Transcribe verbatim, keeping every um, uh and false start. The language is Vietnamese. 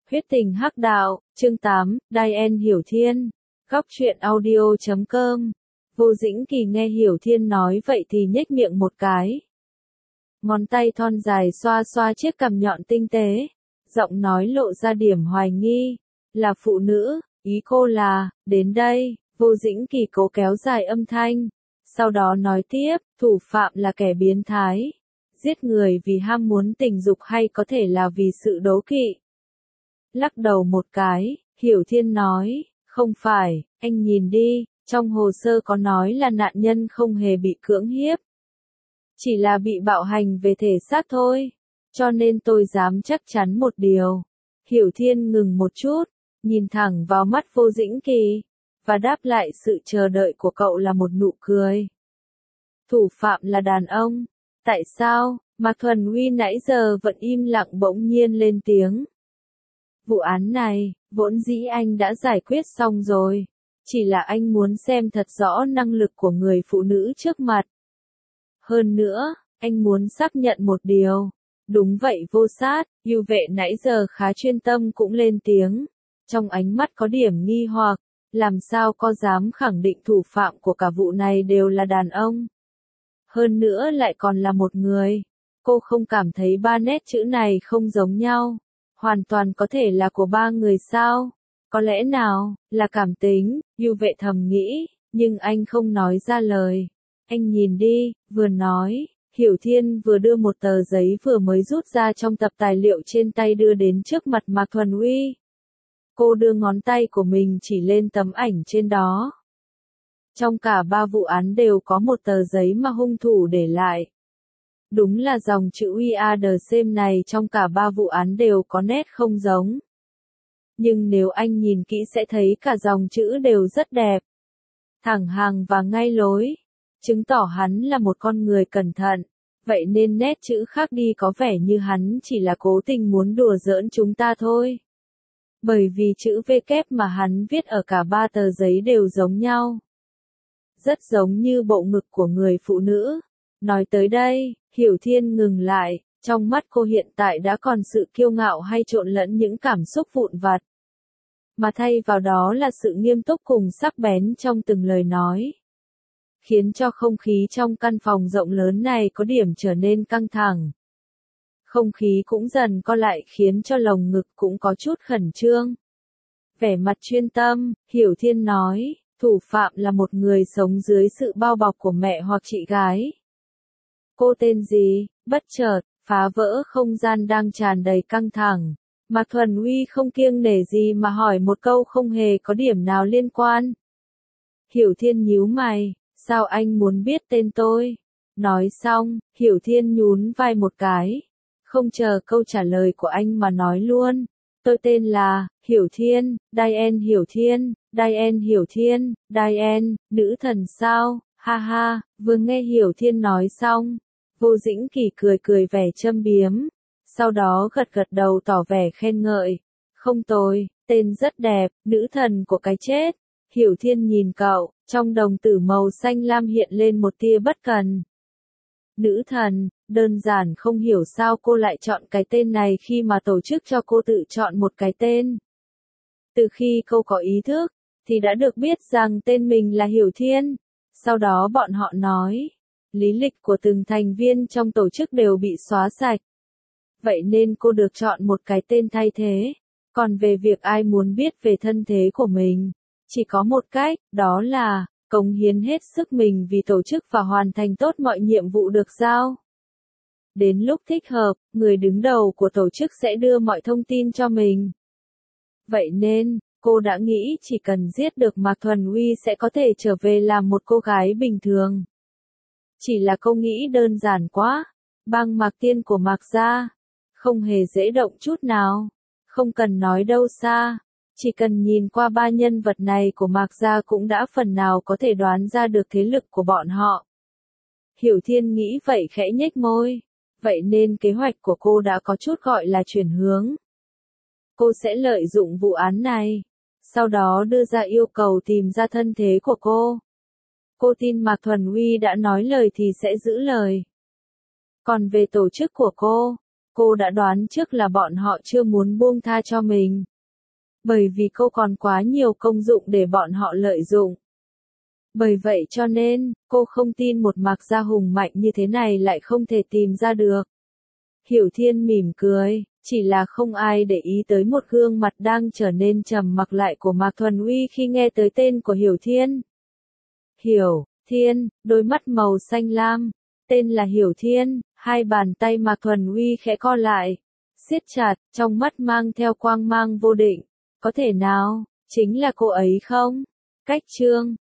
Huyết tình hắc đạo, chương tám, Diane Hiểu Thiên. Góc truyện audio chấm com. Vô Dĩnh Kỳ nghe Hiểu Thiên nói vậy thì nhếch miệng một cái. Ngón tay thon dài xoa xoa chiếc cằm nhọn tinh tế. Giọng nói lộ ra điểm hoài nghi. Là phụ nữ, ý cô là, đến đây, Vô Dĩnh Kỳ cố kéo dài âm thanh. Sau đó nói tiếp, thủ phạm là kẻ biến thái. Giết người vì ham muốn tình dục hay có thể là vì sự đố kỵ. Lắc đầu một cái, Hiểu Thiên nói, không phải, anh nhìn đi, trong hồ sơ có nói là nạn nhân không hề bị cưỡng hiếp. Chỉ là bị bạo hành về thể xác thôi, cho nên tôi dám chắc chắn một điều. Hiểu Thiên ngừng một chút, nhìn thẳng vào mắt Vô Dĩnh Kỳ, và đáp lại sự chờ đợi của cậu là một nụ cười. Thủ phạm là đàn ông, tại sao? Mạc Thuần Huy nãy giờ vẫn im lặng bỗng nhiên lên tiếng. Vụ án này, vốn dĩ anh đã giải quyết xong rồi. Chỉ là anh muốn xem thật rõ năng lực của người phụ nữ trước mặt. Hơn nữa, anh muốn xác nhận một điều. Đúng vậy Vô Sát, Yêu Vệ nãy giờ khá chuyên tâm cũng lên tiếng. Trong ánh mắt có điểm nghi hoặc, làm sao có dám khẳng định thủ phạm của cả vụ này đều là đàn ông. Hơn nữa lại còn là một người. Cô không cảm thấy ba nét chữ này không giống nhau. Hoàn toàn có thể là của ba người sao? Có lẽ nào, là cảm tính, Yêu Vệ thầm nghĩ, nhưng anh không nói ra lời. Anh nhìn đi, vừa nói, Hiểu Thiên vừa đưa một tờ giấy vừa mới rút ra trong tập tài liệu trên tay đưa đến trước mặt Mạc Thuần Huy. Cô đưa ngón tay của mình chỉ lên tấm ảnh trên đó. Trong cả ba vụ án đều có một tờ giấy mà hung thủ để lại. Đúng là dòng chữ We are the same này trong cả ba vụ án đều có nét không giống. Nhưng nếu anh nhìn kỹ sẽ thấy cả dòng chữ đều rất đẹp. Thẳng hàng và ngay lối. Chứng tỏ hắn là một con người cẩn thận. Vậy nên nét chữ khác đi có vẻ như hắn chỉ là cố tình muốn đùa giỡn chúng ta thôi. Bởi vì chữ V kép mà hắn viết ở cả ba tờ giấy đều giống nhau. Rất giống như bộ ngực của người phụ nữ. Nói tới đây, Hiểu Thiên ngừng lại, trong mắt cô hiện tại đã còn sự kiêu ngạo hay trộn lẫn những cảm xúc vụn vặt. Mà thay vào đó là sự nghiêm túc cùng sắc bén trong từng lời nói. Khiến cho không khí trong căn phòng rộng lớn này có điểm trở nên căng thẳng. Không khí cũng dần co lại khiến cho lồng ngực cũng có chút khẩn trương. Vẻ mặt chuyên tâm, Hiểu Thiên nói, thủ phạm là một người sống dưới sự bao bọc của mẹ hoặc chị gái. Cô tên gì? Bất chợt, phá vỡ không gian đang tràn đầy căng thẳng. Mạc Thuần Huy không kiêng nể gì mà hỏi một câu không hề có điểm nào liên quan. Hiểu Thiên nhíu mày, sao anh muốn biết tên tôi? Nói xong, Hiểu Thiên nhún vai một cái. Không chờ câu trả lời của anh mà nói luôn. Tôi tên là, Hiểu Thiên, Diane Hiểu Thiên, Diane Hiểu Thiên, Diane, nữ thần sao? Ha ha, vừa nghe Hiểu Thiên nói xong. Vô Dĩnh Kỳ cười cười vẻ châm biếm, sau đó gật gật đầu tỏ vẻ khen ngợi. Không tồi, tên rất đẹp, nữ thần của cái chết. Hiểu Thiên nhìn cậu, trong đồng tử màu xanh lam hiện lên một tia bất cần. Nữ thần, đơn giản không hiểu sao cô lại chọn cái tên này khi mà tổ chức cho cô tự chọn một cái tên. Từ khi cô có ý thức, thì đã được biết rằng tên mình là Hiểu Thiên. Sau đó bọn họ nói. Lý lịch của từng thành viên trong tổ chức đều bị xóa sạch. Vậy nên cô được chọn một cái tên thay thế. Còn về việc ai muốn biết về thân thế của mình, chỉ có một cách, đó là cống hiến hết sức mình vì tổ chức và hoàn thành tốt mọi nhiệm vụ được giao. Đến lúc thích hợp, người đứng đầu của tổ chức sẽ đưa mọi thông tin cho mình. Vậy nên, cô đã nghĩ chỉ cần giết được Mạc Thuần Huy sẽ có thể trở về làm một cô gái bình thường. Chỉ là cô nghĩ đơn giản quá. Bang Mạc Tiên của Mạc gia không hề dễ động chút nào. Không cần nói đâu xa. Chỉ cần nhìn qua ba nhân vật này của Mạc gia cũng đã phần nào có thể đoán ra được thế lực của bọn họ. Hiểu Thiên nghĩ vậy khẽ nhếch môi. Vậy nên kế hoạch của cô đã có chút gọi là chuyển hướng. Cô sẽ lợi dụng vụ án này. Sau đó đưa ra yêu cầu tìm ra thân thế của cô. Cô tin Mạc Thuần Huy đã nói lời thì sẽ giữ lời. Còn về tổ chức của cô, cô đã đoán trước là bọn họ chưa muốn buông tha cho mình. Bởi vì cô còn quá nhiều công dụng để bọn họ lợi dụng. Bởi vậy cho nên, cô không tin một Mạc Gia hùng mạnh như thế này lại không thể tìm ra được. Hiểu Thiên mỉm cười, chỉ là không ai để ý tới một gương mặt đang trở nên trầm mặc lại của Mạc Thuần Uy khi nghe tới tên của Hiểu Thiên. Hiểu Thiên, đôi mắt màu xanh lam, tên là Hiểu Thiên, hai bàn tay Mạc Thuần Uy khẽ co lại, siết chặt, trong mắt mang theo quang mang vô định. Có thể nào, chính là cô ấy không? Cách chương